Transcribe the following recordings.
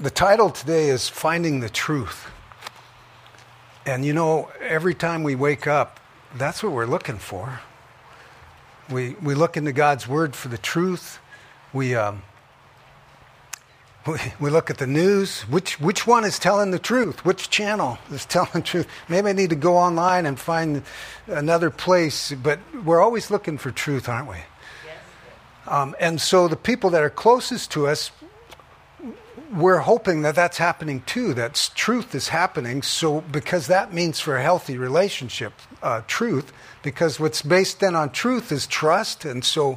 The title today is Finding the Truth. And you know, every time we wake up, that's what we're looking for. We look into God's Word for the truth. We look at the news. Which one is telling the truth? Which channel is telling the truth? Maybe I need to go online and find another place. But we're always looking for truth, aren't we? Yes. And so the people that are closest to us, we're hoping that that's happening too, that truth is happening. So because that means for a healthy relationship, truth, because what's based then on truth is trust. And so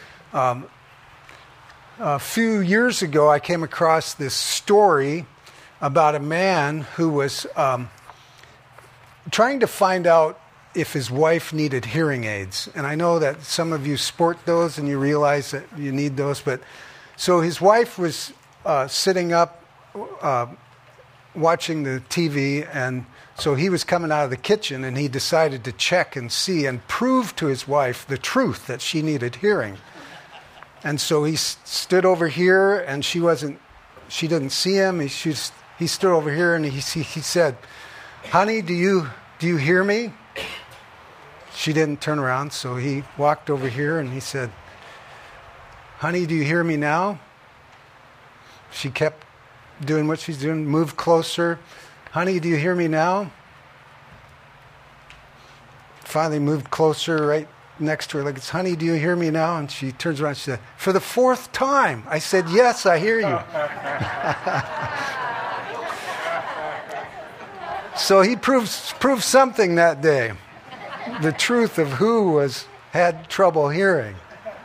a few years ago, I came across this story about a man who was trying to find out if his wife needed hearing aids. And I know that some of you sport those and you realize that you need those. But so his wife was sitting up watching the TV, and so he was coming out of the kitchen, and he decided to check and see and prove to his wife the truth that she needed hearing. And so he stood over here, and she didn't see him. He stood over here, and he said, "Honey, do you hear me?" She didn't turn around, so he walked over here, and he said, "Honey, do you hear me now?" She kept doing what she's doing, moved closer. "Honey, do you hear me now?" Finally moved closer right next to her, like, "Honey, do you hear me now?" And she turns around and she said, "For the fourth time." I said, "Yes, I hear you." So he proved something that day. The truth of who had trouble hearing.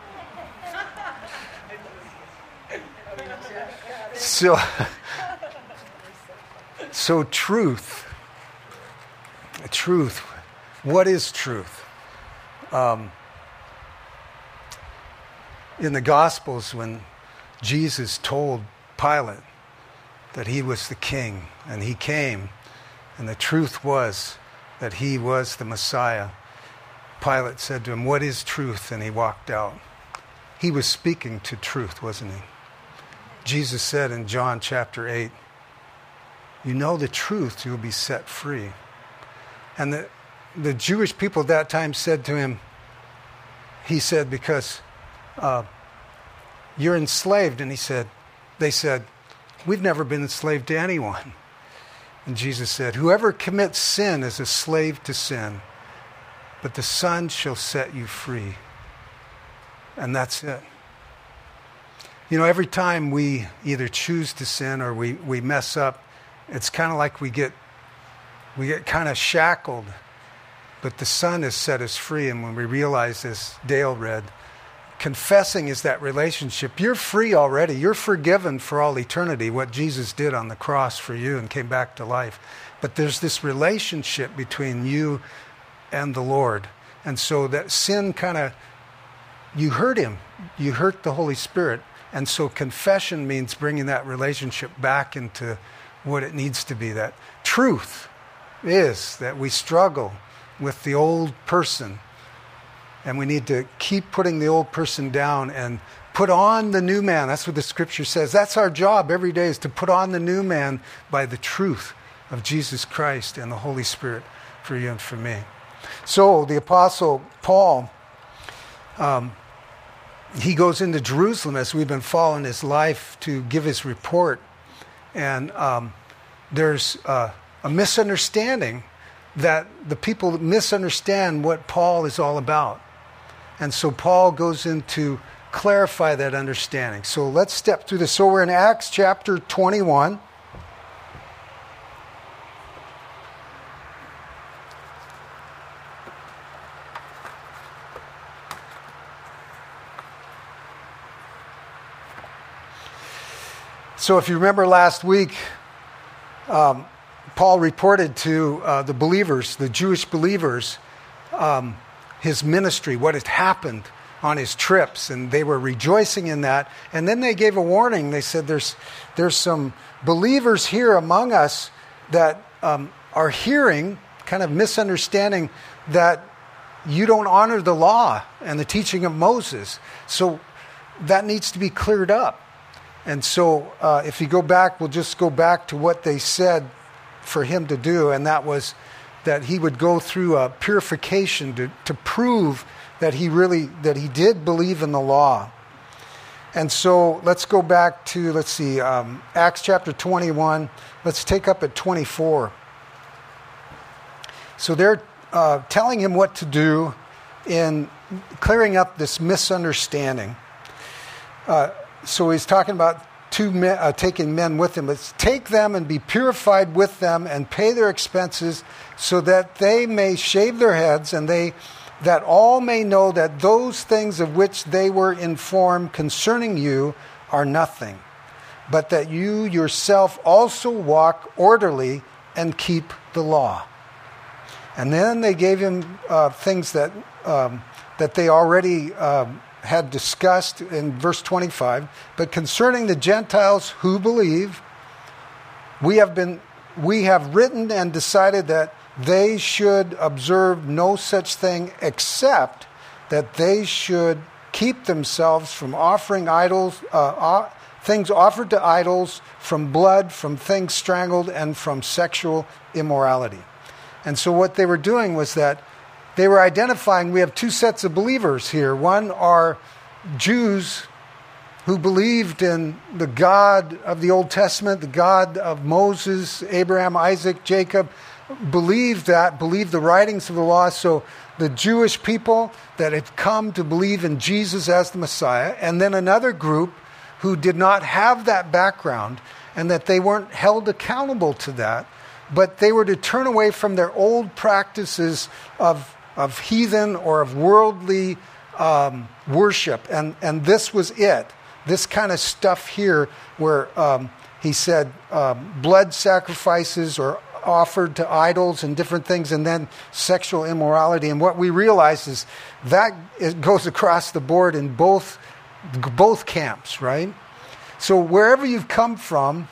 So truth. What is truth? In the Gospels, when Jesus told Pilate that he was the king, and he came, and the truth was that he was the Messiah, Pilate said to him, "What is truth?" And he walked out. He was speaking to truth, wasn't he? Jesus said in John chapter 8, "You know the truth, you'll be set free." And the Jewish people at that time said to him, he said, "Because you're enslaved." And they said, "We've never been enslaved to anyone." And Jesus said, "Whoever commits sin is a slave to sin, but the Son shall set you free." And that's it. You know, every time we either choose to sin or we mess up, it's kind of like we get kind of shackled. But the Son has set us free. And when we realize, as Dale read, confessing is that relationship. You're free already. You're forgiven for all eternity, what Jesus did on the cross for you and came back to life. But there's this relationship between you and the Lord. And so that sin you hurt him. You hurt the Holy Spirit. And so confession means bringing that relationship back into what it needs to be. That truth is that we struggle with the old person, and we need to keep putting the old person down and put on the new man. That's what the Scripture says. That's our job every day, is to put on the new man by the truth of Jesus Christ and the Holy Spirit for you and for me. So the Apostle Paul, he goes into Jerusalem as we've been following his life to give his report. And there's a misunderstanding that the people misunderstand what Paul is all about. And so Paul goes in to clarify that understanding. So let's step through this. So we're in Acts chapter 21. So if you remember last week, Paul reported to the believers, the Jewish believers, his ministry, what had happened on his trips, and they were rejoicing in that. And then they gave a warning. They said, there's some believers here among us that are hearing, kind of misunderstanding, that you don't honor the law and the teaching of Moses. So that needs to be cleared up. And so if you go back, we'll just go back to what they said for him to do, and that was that he would go through a purification to prove that he did believe in the law. And so let's go back to, Acts chapter 21. Let's take up at 24. So they're telling him what to do in clearing up this misunderstanding. So he's talking about taking men with him. It's take them and be purified with them and pay their expenses so that they may shave their heads and that all may know that those things of which they were informed concerning you are nothing, but that you yourself also walk orderly and keep the law. And then they gave him things that they already had discussed in verse 25. But concerning the Gentiles who believe, we have written and decided that they should observe no such thing except that they should keep themselves from offering idols, things offered to idols, from blood, from things strangled, and from sexual immorality. And so what they were doing was that they were identifying, we have two sets of believers here. One are Jews who believed in the God of the Old Testament, the God of Moses, Abraham, Isaac, Jacob, believed the writings of the law. So the Jewish people that had come to believe in Jesus as the Messiah, and then another group who did not have that background and that they weren't held accountable to that, but they were to turn away from their old practices of heathen or of worldly worship. And this was it. This kind of stuff here where he said blood sacrifices or offered to idols and different things, and then sexual immorality. And what we realize is that it goes across the board in both camps, right? So wherever you've come from,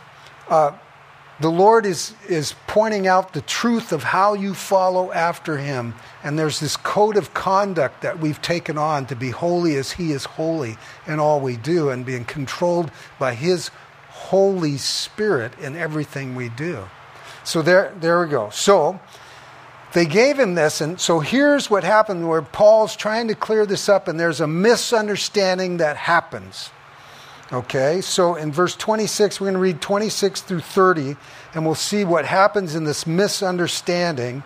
the Lord is pointing out the truth of how you follow after him. And there's this code of conduct that we've taken on to be holy as he is holy in all we do, and being controlled by his Holy Spirit in everything we do. So there we go. So they gave him this, and so here's what happened where Paul's trying to clear this up, and there's a misunderstanding that happens. Okay, so in verse 26, we're going to read 26 through 30, and we'll see what happens in this misunderstanding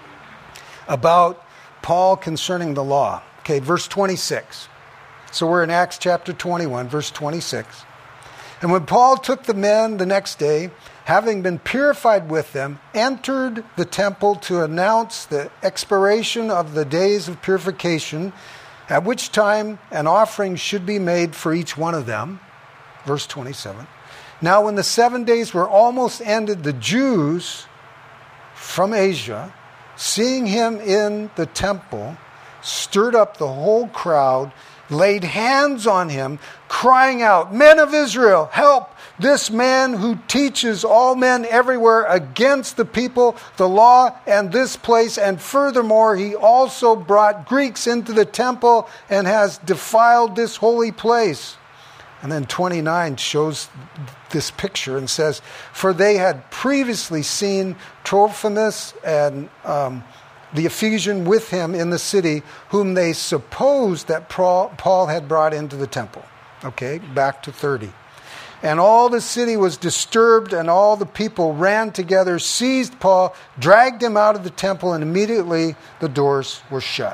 about Paul concerning the law. Okay, verse 26. So we're in Acts chapter 21, verse 26. And when Paul took the men the next day, having been purified with them, entered the temple to announce the expiration of the days of purification, at which time an offering should be made for each one of them. Verse 27. Now when the 7 days were almost ended, the Jews from Asia, seeing him in the temple, stirred up the whole crowd, laid hands on him, crying out, "Men of Israel, help this man who teaches all men everywhere against the people, the law, and this place. And furthermore, he also brought Greeks into the temple and has defiled this holy place." And then 29 shows this picture and says, "For they had previously seen Trophimus and the Ephesian with him in the city, whom they supposed that Paul had brought into the temple." Okay, back to 30. "And all the city was disturbed, and all the people ran together, seized Paul, dragged him out of the temple, and immediately the doors were shut."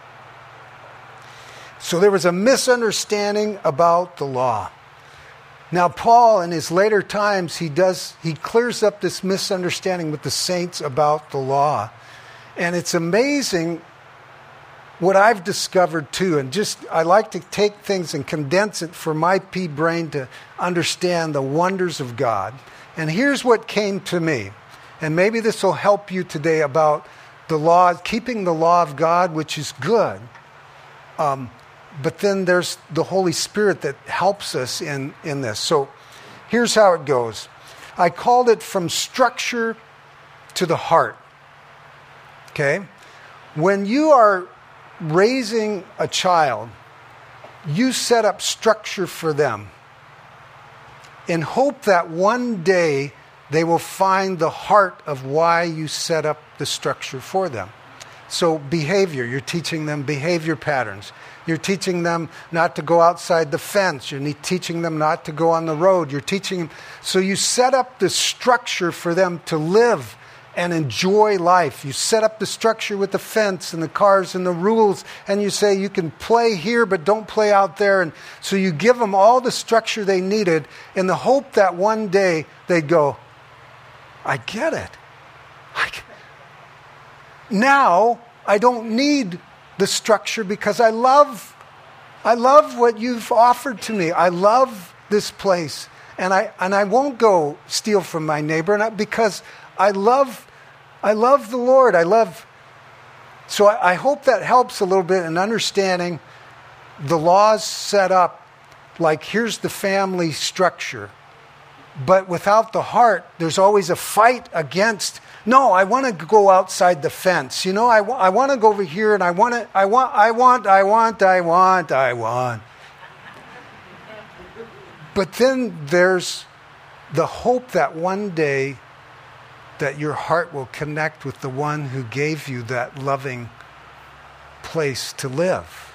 So there was a misunderstanding about the law. Now Paul, in his later times, he clears up this misunderstanding with the saints about the law. And it's amazing what I've discovered too. And I like to take things and condense it for my pea brain to understand the wonders of God. And here's what came to me. And maybe this will help you today about the law, keeping the law of God, which is good. But then there's the Holy Spirit that helps us in this. So here's how it goes. I called it from structure to the heart. Okay? When you are raising a child, you set up structure for them. in hope that one day they will find the heart of why you set up the structure for them. So behavior, you're teaching them behavior patterns. You're teaching them not to go outside the fence. You're teaching them not to go on the road. You're teaching them. So you set up the structure for them to live and enjoy life. You set up the structure with the fence and the cars and the rules, and you say you can play here but don't play out there. And so you give them all the structure they needed in the hope that one day they'd go, I get it. Now I don't need the structure because I love what you've offered to me. I love this place, and I won't go steal from my neighbor because I love the Lord. So I hope that helps a little bit in understanding the laws set up. Like, here's the family structure, but without the heart, there's always a fight against. No, I want to go outside the fence. You know, I want to go over here, and I want. But then there's the hope that one day that your heart will connect with the one who gave you that loving place to live.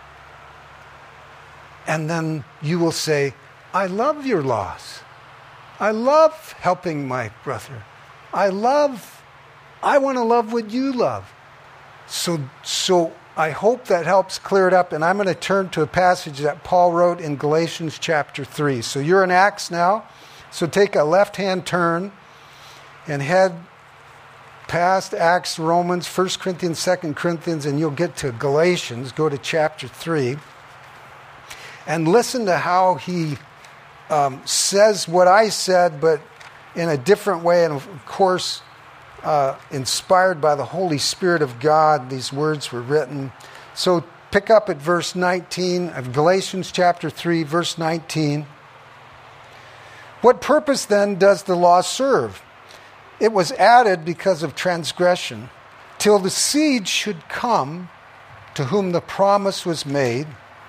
And then you will say, I love your laws. I love helping my brother. I want to love what you love. So I hope that helps clear it up. And I'm going to turn to a passage that Paul wrote in Galatians chapter 3. So you're in Acts now. So take a left-hand turn and head past Acts, Romans, 1 Corinthians, 2 Corinthians, and you'll get to Galatians. Go to chapter 3. And listen to how he says what I said, but in a different way. And of course, inspired by the Holy Spirit of God, these words were written. So pick up at verse 19 of Galatians chapter 3, verse 19. What purpose then does the law serve? It was added because of transgression, till the seed should come to whom the promise was made.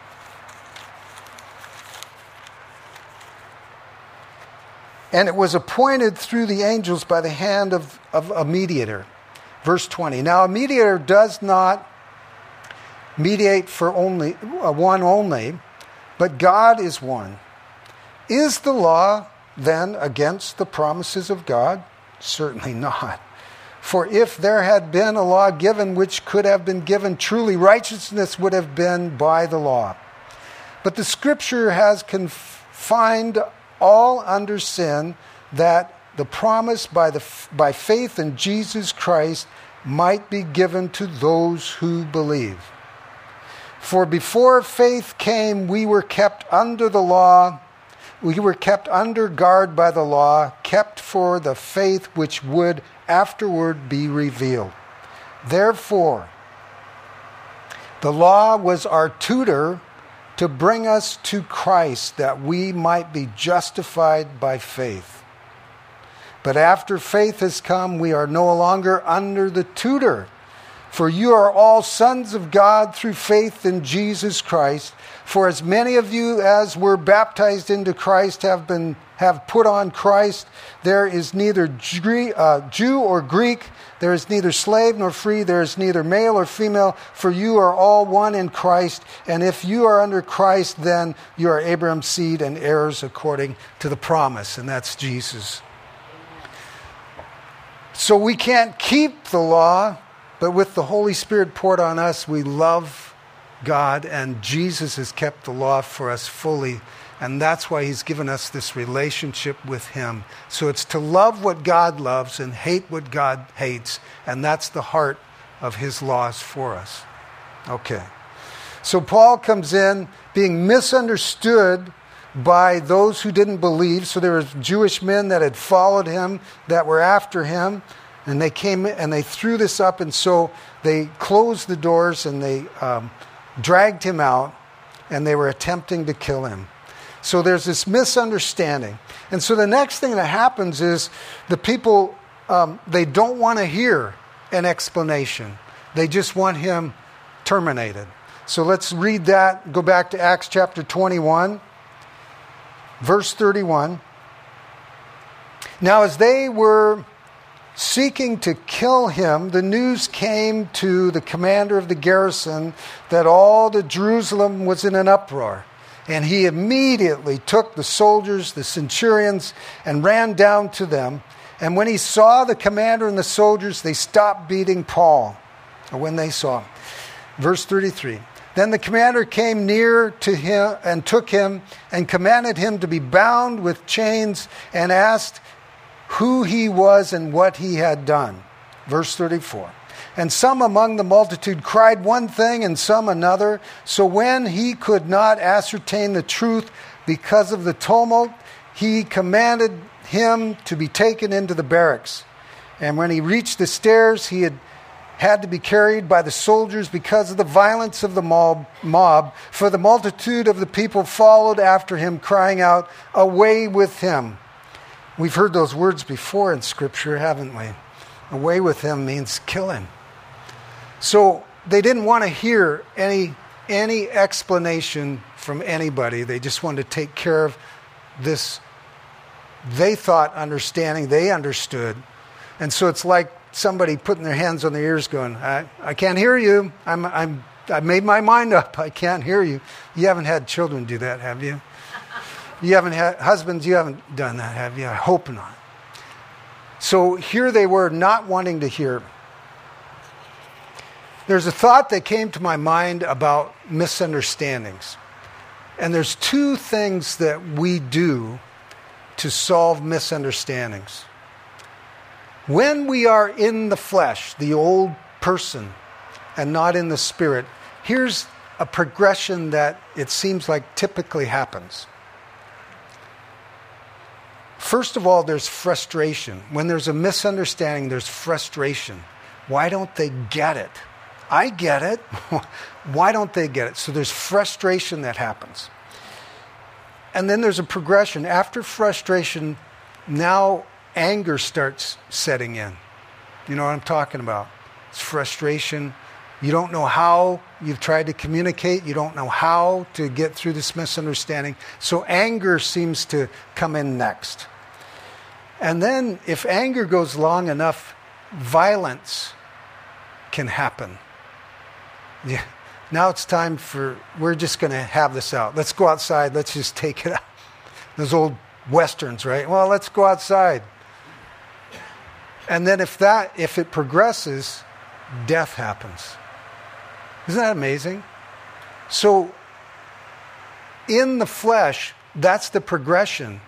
And it was appointed through the angels by the hand of a mediator. Verse 20. Now a mediator does not mediate for only one only, but God is one. Is the law then against the promises of God? Certainly not. For if there had been a law given which could have been given, truly righteousness would have been by the law. But the Scripture has confined all under sin, that the promise by faith in Jesus Christ might be given to those who believe. For before faith came, we were kept under the law. We were kept under guard by the law, kept for the faith which would afterward be revealed. Therefore, the law was our tutor to bring us to Christ, that we might be justified by faith. But after faith has come, we are no longer under the tutor. For you are all sons of God through faith in Jesus Christ. For as many of you as were baptized into Christ have put on Christ. There is neither Jew or Greek. There is neither slave nor free. There is neither male or female. For you are all one in Christ. And if you are under Christ, then you are Abraham's seed and heirs according to the promise. And that's Jesus. So we can't keep the law, but with the Holy Spirit poured on us, we love God, and Jesus has kept the law for us fully. And that's why he's given us this relationship with him. So it's to love what God loves and hate what God hates. And that's the heart of his laws for us. Okay. So Paul comes in being misunderstood by those who didn't believe. So there were Jewish men that had followed him, that were after him. And they came and they threw this up. And so they closed the doors and they dragged him out. And they were attempting to kill him. So there's this misunderstanding. And so the next thing that happens is the people, they don't want to hear an explanation. They just want him terminated. So let's read that. Go back to Acts chapter 21, verse 31. Now, as they were seeking to kill him, the news came to the commander of the garrison that all the Jerusalem was in an uproar. And he immediately took the soldiers, the centurions, and ran down to them. And when he saw the commander and the soldiers, they stopped beating Paul. Or when they saw him. Verse 33. Then the commander came near to him and took him and commanded him to be bound with chains and asked who he was and what he had done. Verse 34. And some among the multitude cried one thing and some another. So when he could not ascertain the truth because of the tumult, he commanded him to be taken into the barracks. And when he reached the stairs, he had to be carried by the soldiers because of the violence of the mob, for the multitude of the people followed after him, crying out, "Away with him." We've heard those words before in Scripture, haven't we? Away with him means kill him. So they didn't want to hear any explanation from anybody. They just wanted to take care of this, they thought, understanding. They understood. And so it's like somebody putting their hands on their ears going, I can't hear you. I made my mind up. I can't hear you. You haven't had children do that, have you? You haven't had husbands, you haven't done that, have you? I hope not. So here they were not wanting to hear. There's a thought that came to my mind about misunderstandings. And there's two things that we do to solve misunderstandings. When we are in the flesh, the old person, and not in the spirit, here's a progression that it seems like typically happens. First of all, there's frustration. When there's a misunderstanding, there's frustration. Why don't they get it? I get it. Why don't they get it? So there's frustration that happens. And then there's a progression. After frustration, now anger starts setting in. You know what I'm talking about? It's frustration. You don't know how. You've tried to communicate. You don't know how to get through this misunderstanding. So anger seems to come in next. And then if anger goes long enough, violence can happen. Yeah. Now it's time we're just going to have this out. Let's go outside. Let's just take it out. Those old Westerns, right? Well, let's go outside. And then if it progresses, death happens. Isn't that amazing? So in the flesh, that's the progression.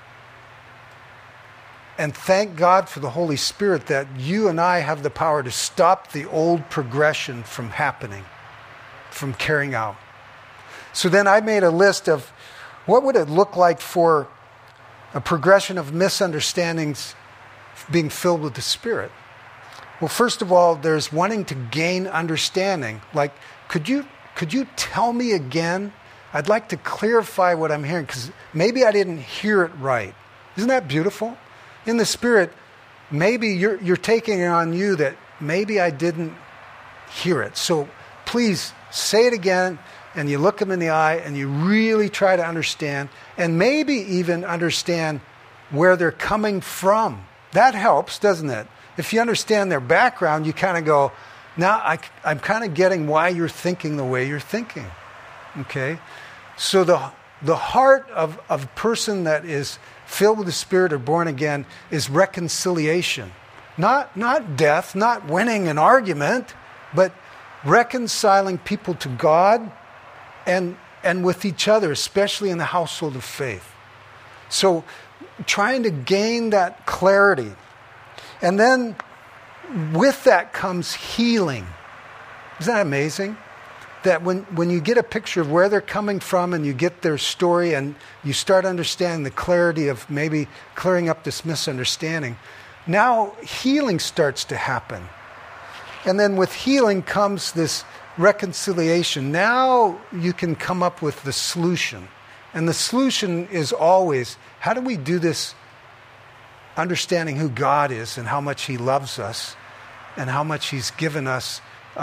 And thank God for the Holy Spirit that you and I have the power to stop the old progression from happening, from carrying out. So then I made a list of what would it look like for a progression of misunderstandings being filled with the Spirit. Well, first of all, there's wanting to gain understanding. Like, could you tell me again? I'd like to clarify what I'm hearing because maybe I didn't hear it right. Isn't that beautiful? In the Spirit, maybe you're taking it on you that maybe I didn't hear it. So please say it again, and you look them in the eye, and you really try to understand, and maybe even understand where they're coming from. That helps, doesn't it? If you understand their background, you kind of go, now I'm kind of getting why you're thinking the way you're thinking. Okay? So the heart of a person that is filled with the Spirit or born again is reconciliation. Not death, not winning an argument, but reconciling people to God and with each other, especially in the household of faith. So trying to gain that clarity. And then with that comes healing. Isn't that amazing? That when you get a picture of where they're coming from and you get their story and you start understanding the clarity of maybe clearing up this misunderstanding, now healing starts to happen. And then with healing comes this reconciliation. Now you can come up with the solution. And the solution is always, how do we do this understanding who God is and how much He loves us and how much He's given us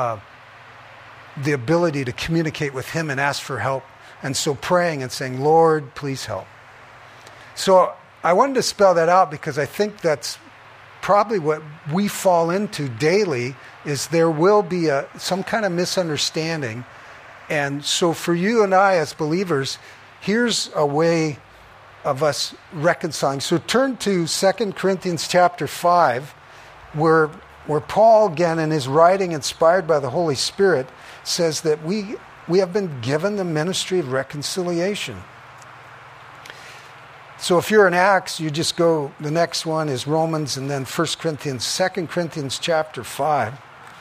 the ability to communicate with Him and ask for help. And so praying and saying, Lord, please help. So I wanted to spell that out because I think that's probably what we fall into daily, is there will be some kind of misunderstanding. And so for you and I as believers, here's a way of us reconciling. So turn to 2 Corinthians chapter 5, where Paul, again, in his writing inspired by the Holy Spirit, says that we have been given the ministry of reconciliation. So if you're in Acts, you just go, the next one is Romans, and then 1 Corinthians, 2 Corinthians chapter 5.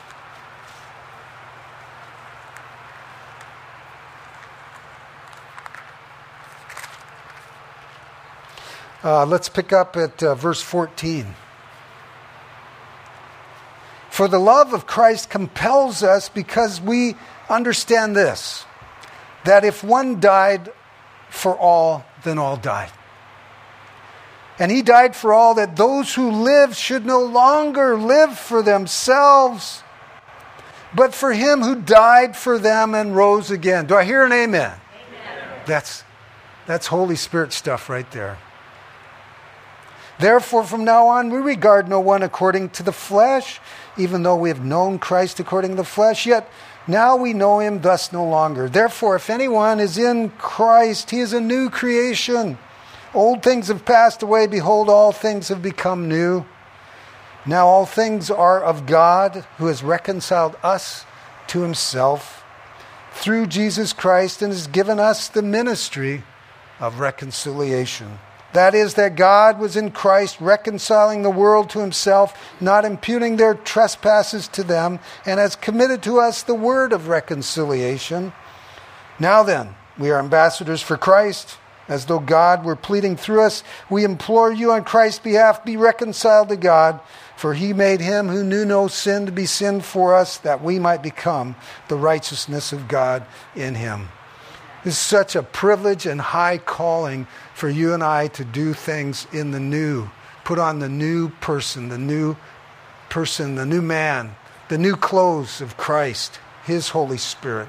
Let's pick up at verse 14. For the love of Christ compels us, because we understand this, that if one died for all, then all died. And he died for all, that those who live should no longer live for themselves, but for him who died for them and rose again. Do I hear an amen? Amen. That's Holy Spirit stuff right there. Therefore, from now on, we regard no one according to the flesh, even though we have known Christ according to the flesh, yet now we know him thus no longer. Therefore, if anyone is in Christ, he is a new creation. Old things have passed away. Behold, all things have become new. Now all things are of God, who has reconciled us to himself through Jesus Christ, and has given us the ministry of reconciliation. That is, that God was in Christ reconciling the world to himself, not imputing their trespasses to them, and has committed to us the word of reconciliation. Now then, we are ambassadors for Christ, as though God were pleading through us. We implore you on Christ's behalf, be reconciled to God, for he made him who knew no sin to be sin for us, that we might become the righteousness of God in him. This is such a privilege and high calling for you and I to do things in the new. Put on the new person, the new man, the new clothes of Christ, his Holy Spirit.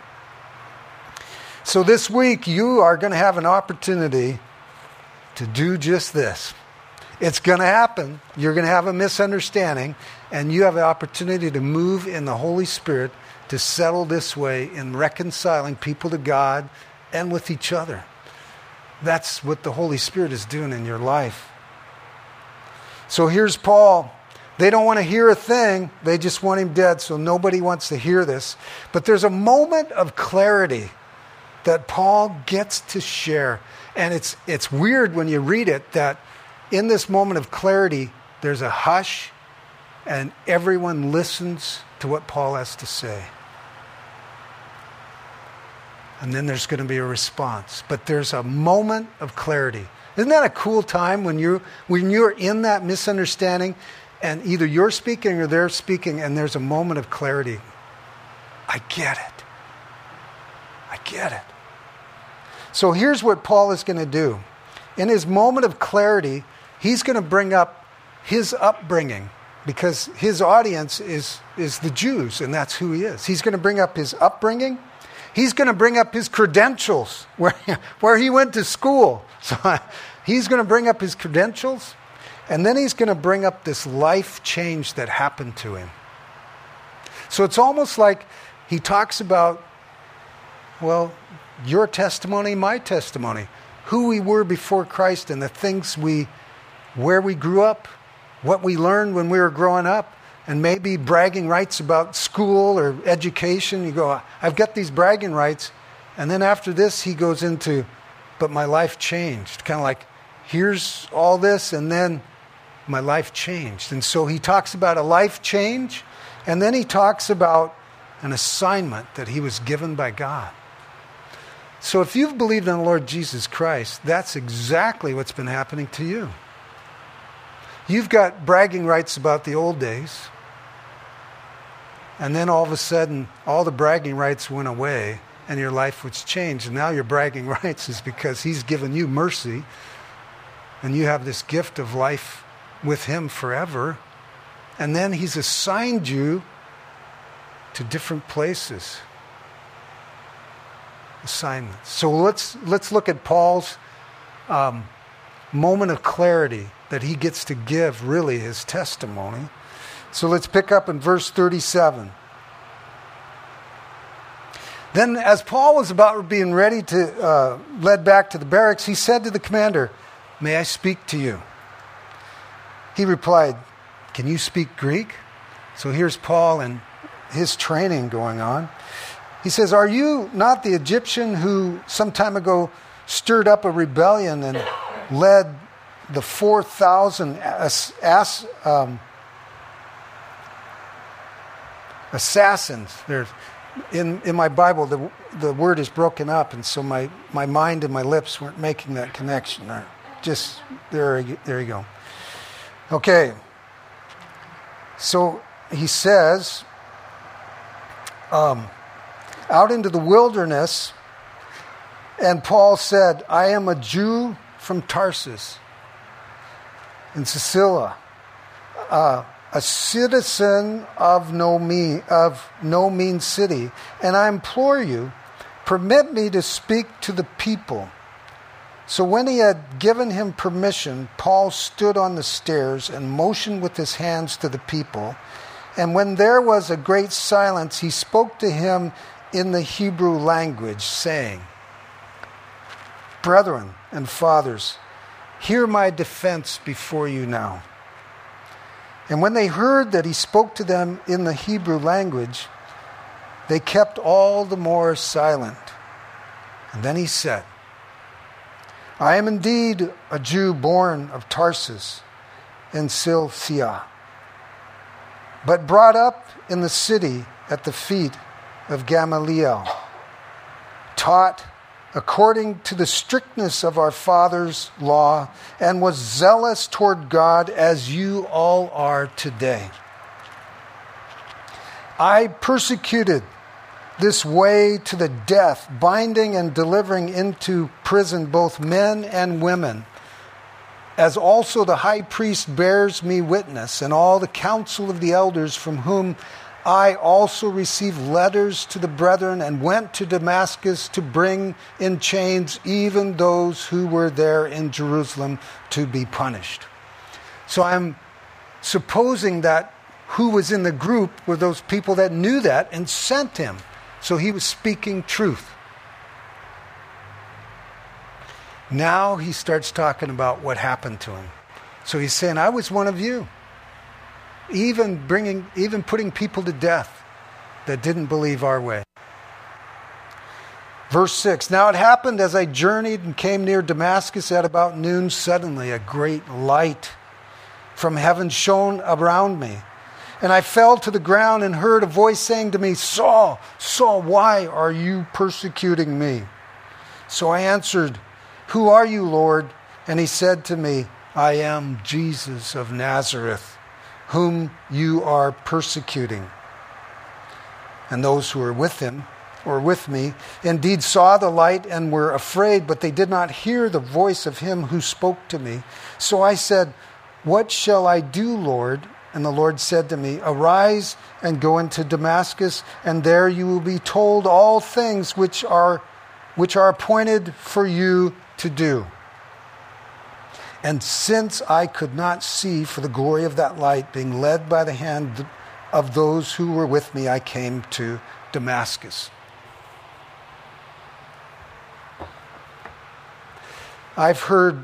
So this week you are going to have an opportunity to do just this. It's going to happen. You're going to have a misunderstanding, and you have the opportunity to move in the Holy Spirit to settle this way in reconciling people to God and with each other. That's what the Holy Spirit is doing in your life. So here's Paul. They don't want to hear a thing. They just want him dead, so nobody wants to hear this. But there's a moment of clarity that Paul gets to share. And it's weird when you read it that in this moment of clarity, there's a hush and everyone listens to what Paul has to say. And then there's going to be a response. But there's a moment of clarity. Isn't that a cool time when you're in that misunderstanding and either you're speaking or they're speaking and there's a moment of clarity? I get it. I get it. So here's what Paul is going to do. In his moment of clarity, he's going to bring up his upbringing, because his audience is the Jews, and that's who he is. He's going to bring up his upbringing. He's going to bring up his credentials, where he went to school. So he's going to bring up his credentials, and then he's going to bring up this life change that happened to him. So it's almost like he talks about, well, your testimony, my testimony, who we were before Christ and the things where we grew up, what we learned when we were growing up, and maybe bragging rights about school or education. You go, I've got these bragging rights. And then after this, he goes into, but my life changed. Kind of like, here's all this, and then my life changed. And so he talks about a life change, and then he talks about an assignment that he was given by God. So if you've believed in the Lord Jesus Christ, that's exactly what's been happening to you. You've got bragging rights about the old days, and then all of a sudden, all the bragging rights went away, and your life was changed. And now your bragging rights is because he's given you mercy, and you have this gift of life with him forever. And then he's assigned you to different places. Assignments. So let's look at Paul's moment of clarity that he gets to give really his testimony. So let's pick up in verse 37. Then as Paul was about being ready to led back to the barracks, he said to the commander, "May I speak to you?" He replied, "Can you speak Greek?" So here's Paul and his training going on. He says, "Are you not the Egyptian who some time ago stirred up a rebellion and led the 4,000 assassins?" There's, in my Bible, the word is broken up, and so my mind and my lips weren't making that connection. Just, there you go. Okay. So he says, out into the wilderness, and Paul said, "I am a Jew from Tarsus in Cilicia, a citizen of no mean city, and I implore you, permit me to speak to the people." So when he had given him permission, Paul stood on the stairs and motioned with his hands to the people. And when there was a great silence, he spoke to him in the Hebrew language, saying, "Brethren and fathers, hear my defense before you now." And when they heard that he spoke to them in the Hebrew language, they kept all the more silent. And then he said, "I am indeed a Jew born of Tarsus in Cilicia, but brought up in the city at the feet of Gamaliel, taught according to the strictness of our father's law, and was zealous toward God as you all are today. I persecuted this way to the death, binding and delivering into prison both men and women, as also the high priest bears me witness, and all the council of the elders, from whom I also received letters to the brethren, and went to Damascus to bring in chains even those who were there in Jerusalem to be punished." So I'm supposing that who was in the group were those people that knew that and sent him. So he was speaking truth. Now he starts talking about what happened to him. So he's saying, "I was one of you. Even putting people to death that didn't believe our way." Verse 6, "Now it happened as I journeyed and came near Damascus at about noon, suddenly a great light from heaven shone around me. And I fell to the ground and heard a voice saying to me, 'Saul, Saul, why are you persecuting me?' So I answered, 'Who are you, Lord?' And he said to me, 'I am Jesus of Nazareth, whom you are persecuting.' And those who were with him, or with me, indeed saw the light and were afraid, but they did not hear the voice of him who spoke to me. So I said, 'What shall I do, Lord?' And the Lord said to me, 'Arise and go into Damascus, and there you will be told all things which are appointed for you to do.' And since I could not see for the glory of that light, being led by the hand of those who were with me, I came to Damascus." I've heard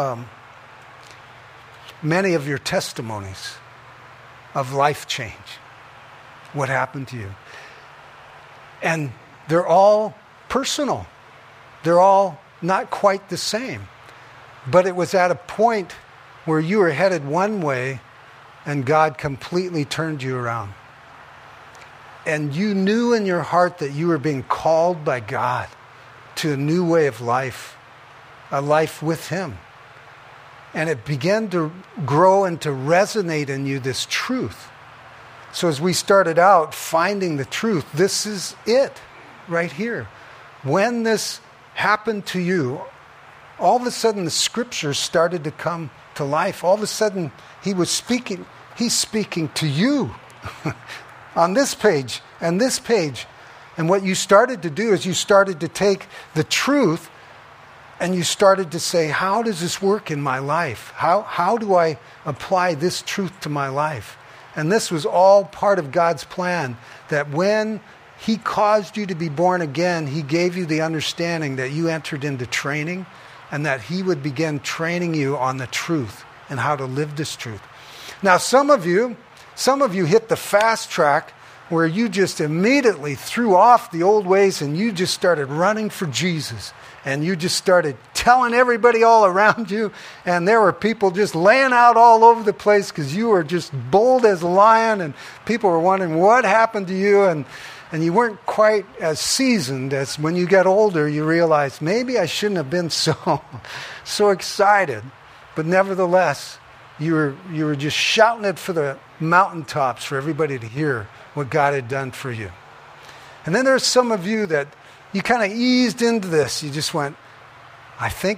many of your testimonies of life change, what happened to you. And they're all personal. They're all not quite the same. But it was at a point where you were headed one way and God completely turned you around. And you knew in your heart that you were being called by God to a new way of life, a life with Him. And it began to grow and to resonate in you, this truth. So as we started out finding the truth, this is it right here. When this happened to you, all of a sudden the scriptures started to come to life. All of a sudden he's speaking to you on this page and this page. And what you started to do is you started to take the truth And you started to say, how does this work in my life? How do I apply this truth to my life? And this was all part of God's plan, that when He caused you to be born again, He gave you the understanding that you entered into training, and that He would begin training you on the truth and how to live this truth. Now, some of you hit the fast track where you just immediately threw off the old ways and you just started running for Jesus. And you just started telling everybody all around you. And there were people just laying out all over the place because you were just bold as a lion. And people were wondering what happened to you. And you weren't quite as seasoned as when you get older, you realize maybe I shouldn't have been so excited. But nevertheless, you were just shouting it for the mountaintops for everybody to hear what God had done for you. And then there's some of you that you kind of eased into this. You just went, I think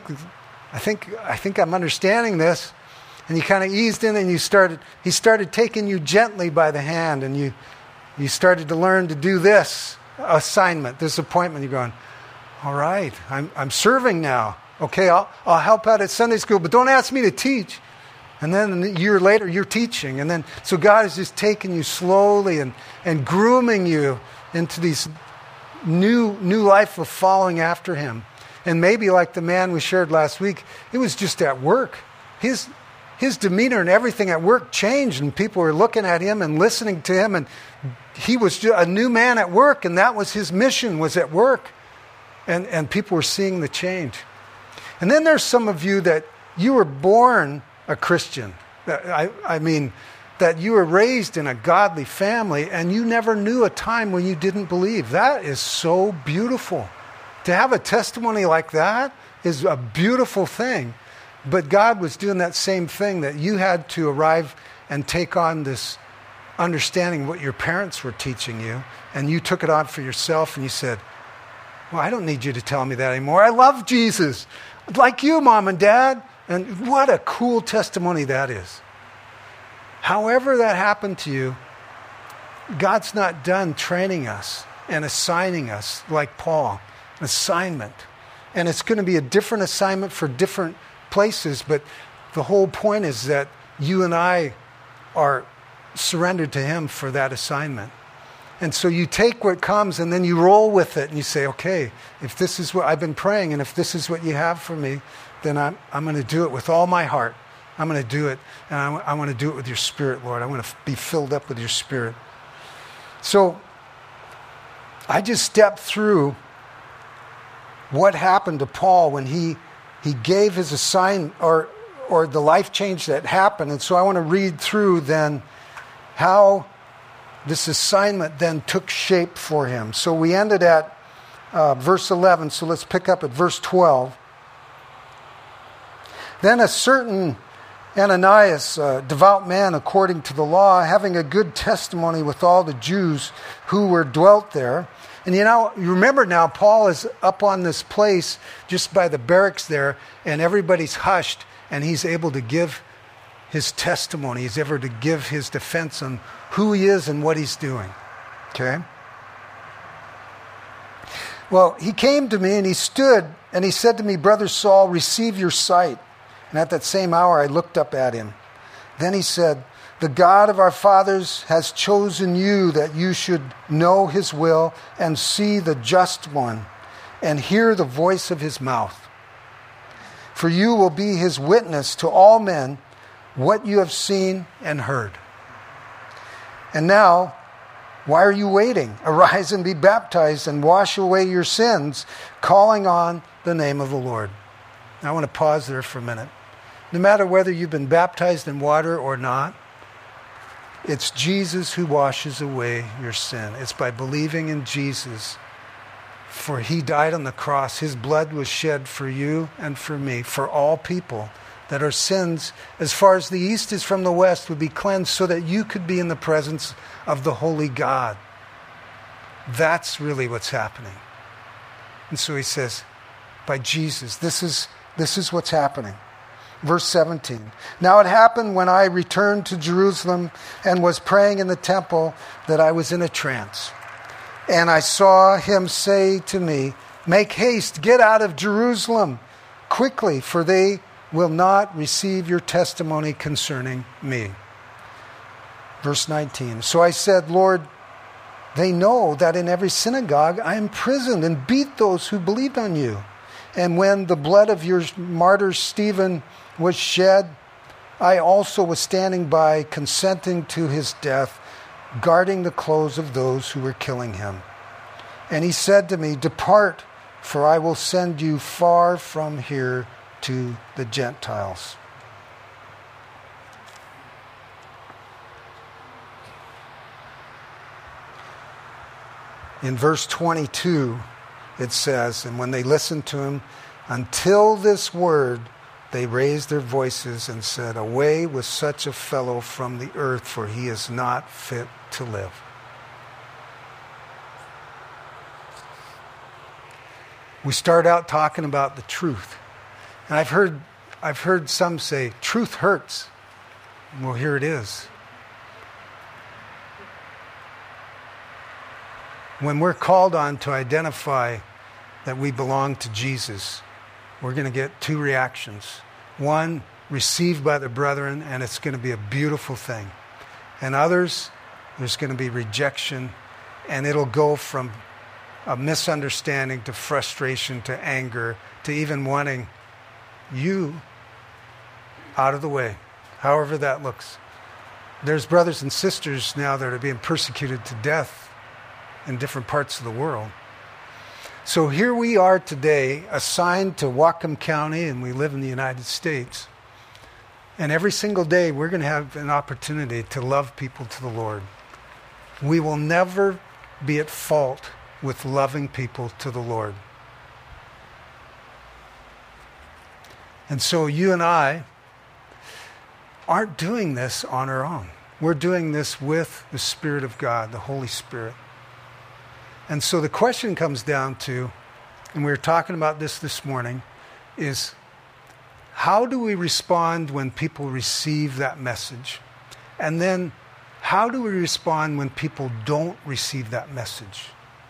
I'm understanding this. And you kind of eased in and he started taking you gently by the hand, and you started to learn to do this assignment, this appointment. You're going, all right, I'm serving now. Okay, I'll help out at Sunday school, but don't ask me to teach. And then a year later, you're teaching. And then, so God is just taking you slowly and grooming you into these new life of following after Him. And maybe like the man we shared last week, it was just at work. His demeanor and everything at work changed, and people were looking at him and listening to him, and he was just a new man at work, and that was his mission, was at work. And people were seeing the change. And then there's some of you that you were born a Christian. I mean, that you were raised in a godly family and you never knew a time when you didn't believe. That is so beautiful. To have a testimony like that is a beautiful thing. But God was doing that same thing, that you had to arrive and take on this understanding of what your parents were teaching you, and you took it on for yourself and you said, well, I don't need you to tell me that anymore. I love Jesus, like you, Mom and Dad. And what a cool testimony that is. However that happened to you, God's not done training us and assigning us like Paul. Assignment. And it's going to be a different assignment for different places, but the whole point is that you and I are surrendered to Him for that assignment. And so you take what comes and then you roll with it and you say, okay, if this is what I've been praying and if this is what you have for me, then I'm going to do it with all my heart. I'm going to do it, and I want to do it with your Spirit, Lord. I want to be filled up with your Spirit. So I just stepped through what happened to Paul when he gave his assignment, or the life change that happened. And so I want to read through then how this assignment then took shape for him. So we ended at verse 11, so let's pick up at verse 12. Then a certain Ananias, a devout man according to the law, having a good testimony with all the Jews who were dwelt there. And you remember now, Paul is up on this place just by the barracks there, and everybody's hushed, and he's able to give his testimony. He's able to give his defense on who he is and what he's doing. Okay? Well, he came to me and he stood and he said to me, Brother Saul, receive your sight. And at that same hour I looked up at him. Then he said, the God of our fathers has chosen you that you should know His will and see the just one and hear the voice of His mouth. For you will be His witness to all men what you have seen and heard. And now, why are you waiting? Arise and be baptized and wash away your sins, calling on the name of the Lord. I want to pause there for a minute. No matter whether you've been baptized in water or not, it's Jesus who washes away your sin. It's by believing in Jesus. For He died on the cross. His blood was shed for you and for me, for all people, that our sins, as far as the east is from the west, would be cleansed so that you could be in the presence of the holy God. That's really what's happening. And so he says, by Jesus, this is what's happening. Verse 17. Now it happened when I returned to Jerusalem and was praying in the temple that I was in a trance. And I saw Him say to me, make haste, get out of Jerusalem, quickly, for they will not receive your testimony concerning me. Verse 19. So I said, Lord, they know that in every synagogue I imprisoned and beat those who believed on you. And when the blood of your martyr Stephen was shed, I also was standing by, consenting to his death, guarding the clothes of those who were killing him. And he said to me, depart, for I will send you far from here to the Gentiles. In verse 22, it says, and when they listened to him, until this word, they raised their voices and said, away with such a fellow from the earth, for he is not fit to live. We start out talking about the truth. And I've heard some say, truth hurts. Well, here it is. When we're called on to identify that we belong to Jesus, we're going to get two reactions. One, received by the brethren, and it's going to be a beautiful thing. And others, there's going to be rejection, and it'll go from a misunderstanding to frustration to anger to even wanting you out of the way, however that looks. There's brothers and sisters now that are being persecuted to death in different parts of the world. So here we are today, assigned to Whatcom County, and we live in the United States. And every single day we're going to have an opportunity to love people to the Lord. We will never be at fault with loving people to the Lord. And so you and I aren't doing this on our own. We're doing this with the Spirit of God, the Holy Spirit. And so the question comes down to, and we were talking about this morning, is how do we respond when people receive that message? And then how do we respond when people don't receive that message?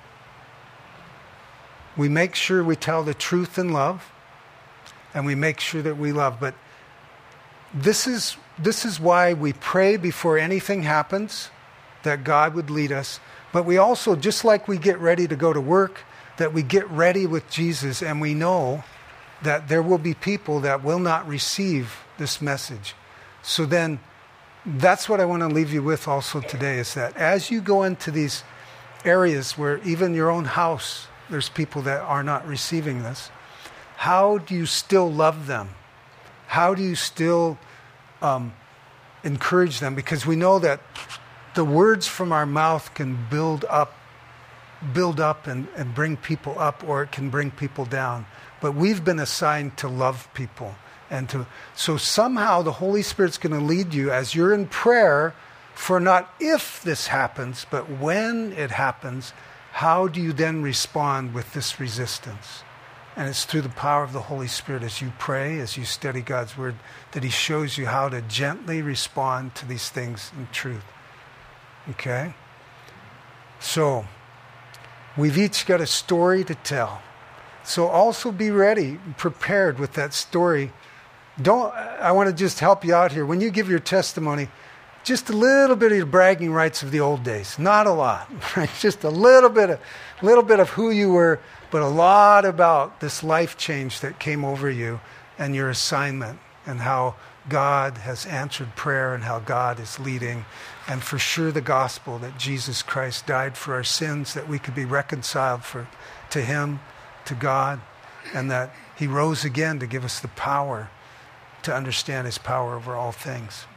We make sure we tell the truth in love, and we make sure that we love. But this is why we pray before anything happens, that God would lead us. But we also, just like we get ready to go to work, that we get ready with Jesus, and we know that there will be people that will not receive this message. So then, that's what I want to leave you with also today, is that as you go into these areas where even your own house, there's people that are not receiving this, how do you still love them? How do you still encourage them? Because we know that the words from our mouth can build up and bring people up, or it can bring people down. But we've been assigned to love people. So somehow the Holy Spirit's going to lead you as you're in prayer for not if this happens, but when it happens, how do you then respond with this resistance? And it's through the power of the Holy Spirit as you pray, as you study God's Word, that He shows you how to gently respond to these things in truth. Okay? So, we've each got a story to tell. So also be ready, prepared with that story. I want to just help you out here. When you give your testimony, just a little bit of your bragging rights of the old days. Not a lot, right? Just a little bit of who you were, but a lot about this life change that came over you and your assignment and how God has answered prayer and how God is leading. And for sure the gospel that Jesus Christ died for our sins, that we could be reconciled to Him, to God, and that He rose again to give us the power to understand His power over all things.